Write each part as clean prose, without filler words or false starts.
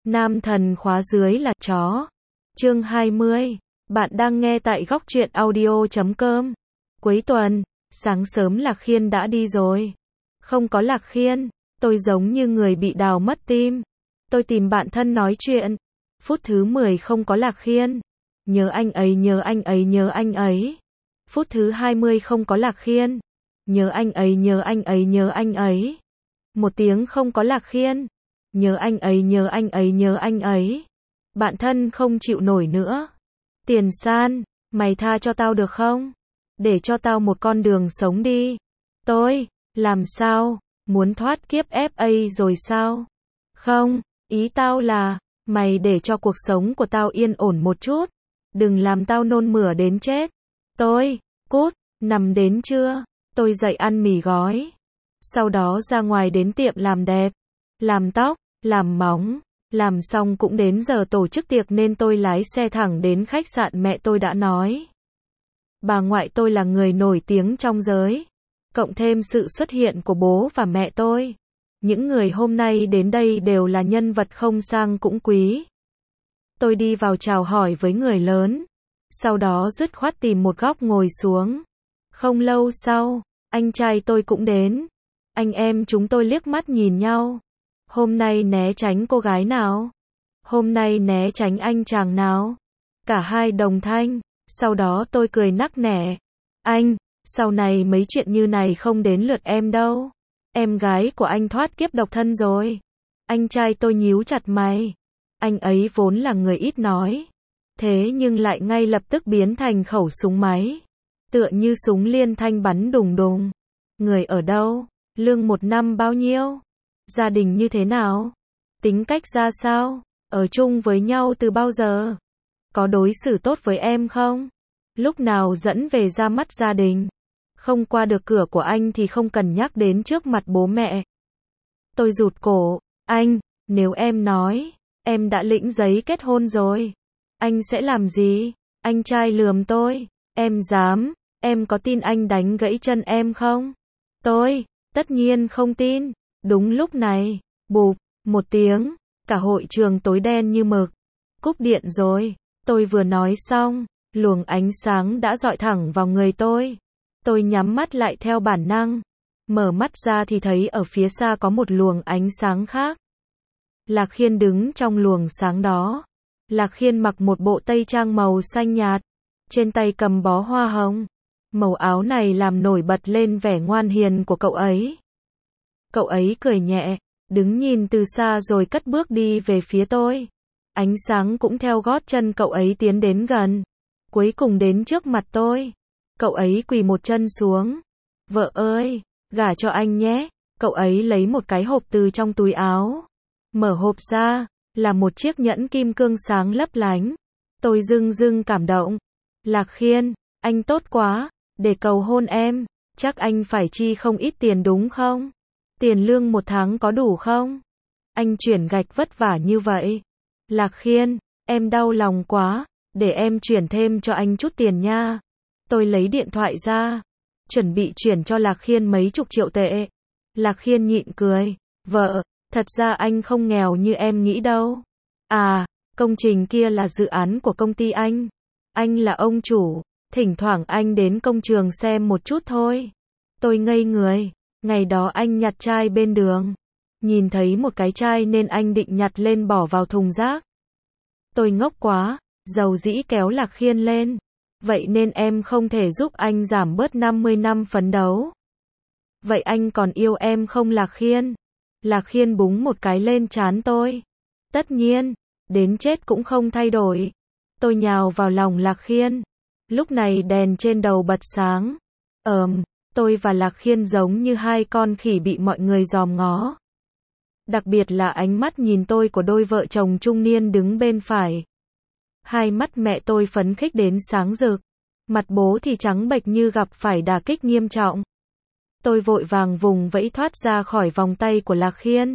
Nam thần khóa dưới là chó. Chương 20. Bạn đang nghe tại góc truyện audio.com. Cuối tuần, sáng sớm Lạc Khiên đã đi rồi. Không có Lạc Khiên, tôi giống như người bị đào mất tim. Tôi tìm bạn thân nói chuyện. Phút thứ 10 không có Lạc Khiên. Nhớ anh ấy, nhớ anh ấy, nhớ anh ấy. Phút thứ 20 không có Lạc Khiên. Nhớ anh ấy, nhớ anh ấy, nhớ anh ấy. 1 tiếng không có Lạc Khiên. Nhớ anh ấy, nhớ anh ấy, nhớ anh ấy. Bạn thân không chịu nổi nữa. Tiền San, mày tha cho tao được không? Để cho tao một con đường sống đi. Tôi, làm sao? Muốn thoát kiếp FA rồi sao? Không, ý tao là, mày để cho cuộc sống của tao yên ổn một chút. Đừng làm tao nôn mửa đến chết. Tôi, cút, nằm đến trưa. Tôi dậy ăn mì gói. Sau đó ra ngoài đến tiệm làm đẹp. Làm tóc, làm móng. Làm xong cũng đến giờ tổ chức tiệc nên tôi lái xe thẳng đến khách sạn mẹ tôi đã nói. Bà ngoại tôi là người nổi tiếng trong giới. Cộng thêm sự xuất hiện của bố và mẹ tôi. Những người hôm nay đến đây đều là nhân vật không sang cũng quý. Tôi đi vào chào hỏi với người lớn. Sau đó dứt khoát tìm một góc ngồi xuống. Không lâu sau, anh trai tôi cũng đến. Anh em chúng tôi liếc mắt nhìn nhau. Hôm nay né tránh cô gái nào? Hôm nay né tránh anh chàng nào? Cả hai đồng thanh. Sau đó tôi cười nắc nẻ. Anh, sau này mấy chuyện như này không đến lượt em đâu. Em gái của anh thoát kiếp độc thân rồi. Anh trai tôi nhíu chặt mày. Anh ấy vốn là người ít nói. Thế nhưng lại ngay lập tức biến thành khẩu súng máy. Tựa như súng liên thanh bắn đùng đùng. Người ở đâu? Lương 1 năm bao nhiêu? Gia đình như thế nào? Tính cách ra sao? Ở chung với nhau từ bao giờ? Có đối xử tốt với em không? Lúc nào dẫn về ra mắt gia đình? Không qua được cửa của anh thì không cần nhắc đến trước mặt bố mẹ. Tôi rụt cổ. Anh, nếu em nói, em đã lĩnh giấy kết hôn rồi. Anh sẽ làm gì? Anh trai lườm tôi. Em dám, em có tin anh đánh gãy chân em không? Tôi, tất nhiên không tin. Đúng lúc này, bụp, 1 tiếng, cả hội trường tối đen như mực. Cúp điện rồi. Tôi vừa nói xong, luồng ánh sáng đã dọi thẳng vào người tôi. Tôi nhắm mắt lại theo bản năng. Mở mắt ra thì thấy ở phía xa có một luồng ánh sáng khác. Lạc Khiên đứng trong luồng sáng đó. Lạc Khiên mặc một bộ tây trang màu xanh nhạt. Trên tay cầm bó hoa hồng. Màu áo này làm nổi bật lên vẻ ngoan hiền của cậu ấy. Cậu ấy cười nhẹ, đứng nhìn từ xa rồi cất bước đi về phía tôi. Ánh sáng cũng theo gót chân cậu ấy tiến đến gần. Cuối cùng đến trước mặt tôi. Cậu ấy quỳ một chân xuống. Vợ ơi, gả cho anh nhé. Cậu ấy lấy một cái hộp từ trong túi áo. Mở hộp ra, là một chiếc nhẫn kim cương sáng lấp lánh. Tôi dưng dưng cảm động. Lạc Khiên, anh tốt quá, để cầu hôn em, chắc anh phải chi không ít tiền đúng không? Tiền lương 1 tháng có đủ không? Anh chuyển gạch vất vả như vậy. Lạc Khiên, em đau lòng quá, để em chuyển thêm cho anh chút tiền nha. Tôi lấy điện thoại ra, chuẩn bị chuyển cho Lạc Khiên mấy chục triệu tệ. Lạc Khiên nhịn cười, vợ, thật ra anh không nghèo như em nghĩ đâu. À, công trình kia là dự án của công ty anh. Anh là ông chủ, thỉnh thoảng anh đến công trường xem một chút thôi. Tôi ngây người. Ngày đó anh nhặt chai bên đường. Nhìn thấy một cái chai nên anh định nhặt lên bỏ vào thùng rác. Tôi ngốc quá, dầu dĩ kéo Lạc Khiên lên. Vậy nên em không thể giúp anh giảm bớt 50 năm phấn đấu. Vậy anh còn yêu em không Lạc Khiên? Lạc Khiên búng một cái lên trán tôi. Tất nhiên, đến chết cũng không thay đổi. Tôi nhào vào lòng Lạc Khiên. Lúc này đèn trên đầu bật sáng. Tôi và Lạc Khiên giống như 2 con khỉ bị mọi người dòm ngó. Đặc biệt là ánh mắt nhìn tôi của đôi vợ chồng trung niên đứng bên phải. Hai mắt mẹ tôi phấn khích đến sáng rực. Mặt bố thì trắng bệch như gặp phải đả kích nghiêm trọng. Tôi vội vàng vùng vẫy thoát ra khỏi vòng tay của Lạc Khiên.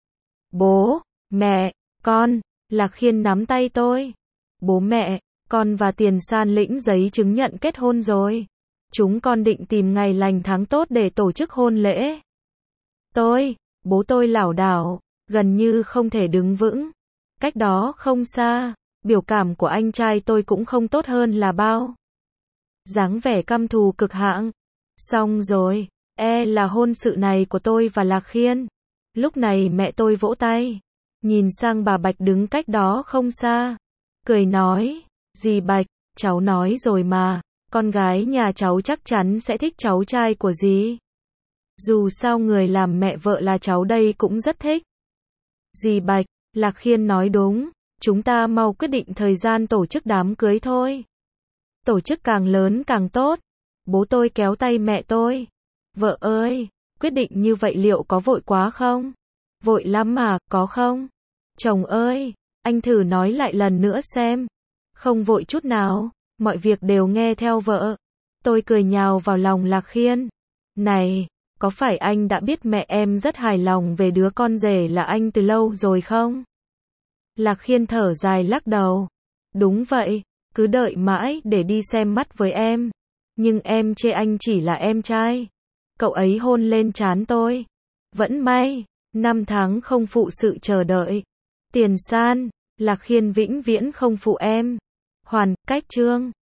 Bố, mẹ, con. Lạc Khiên nắm tay tôi. Bố mẹ, con và Tiền San lĩnh giấy chứng nhận kết hôn rồi. Chúng con định tìm ngày lành tháng tốt để tổ chức hôn lễ. Bố tôi lảo đảo, gần như không thể đứng vững. Cách đó không xa, biểu cảm của anh trai tôi cũng không tốt hơn là bao. Dáng vẻ căm thù cực hạng. Xong rồi, là hôn sự này của tôi và Lạc Khiên. Lúc này mẹ tôi vỗ tay, nhìn sang bà Bạch đứng cách đó không xa, cười nói, dì Bạch, cháu nói rồi mà, con gái nhà cháu chắc chắn sẽ thích cháu trai của dì. Dù sao người làm mẹ vợ là cháu đây cũng rất thích. Dì Bạch, Lạc Khiên nói đúng, chúng ta mau quyết định thời gian tổ chức đám cưới thôi. Tổ chức càng lớn càng tốt. Bố tôi kéo tay mẹ tôi. Vợ ơi, quyết định như vậy liệu có vội quá không? Vội lắm mà, có không? Chồng ơi, anh thử nói lại lần nữa xem. Không vội chút nào, mọi việc đều nghe theo vợ. Tôi cười nhào vào lòng Lạc Khiên. Này, có phải anh đã biết mẹ em rất hài lòng về đứa con rể là anh từ lâu rồi không? Lạc Khiên thở dài lắc đầu. Đúng vậy, cứ đợi mãi để đi xem mắt với em. Nhưng em chê anh chỉ là em trai. Cậu ấy hôn lên trán tôi. Vẫn may, 5 tháng không phụ sự chờ đợi. Tiền San, Lạc Khiên vĩnh viễn không phụ em. Hoàn, cách chương.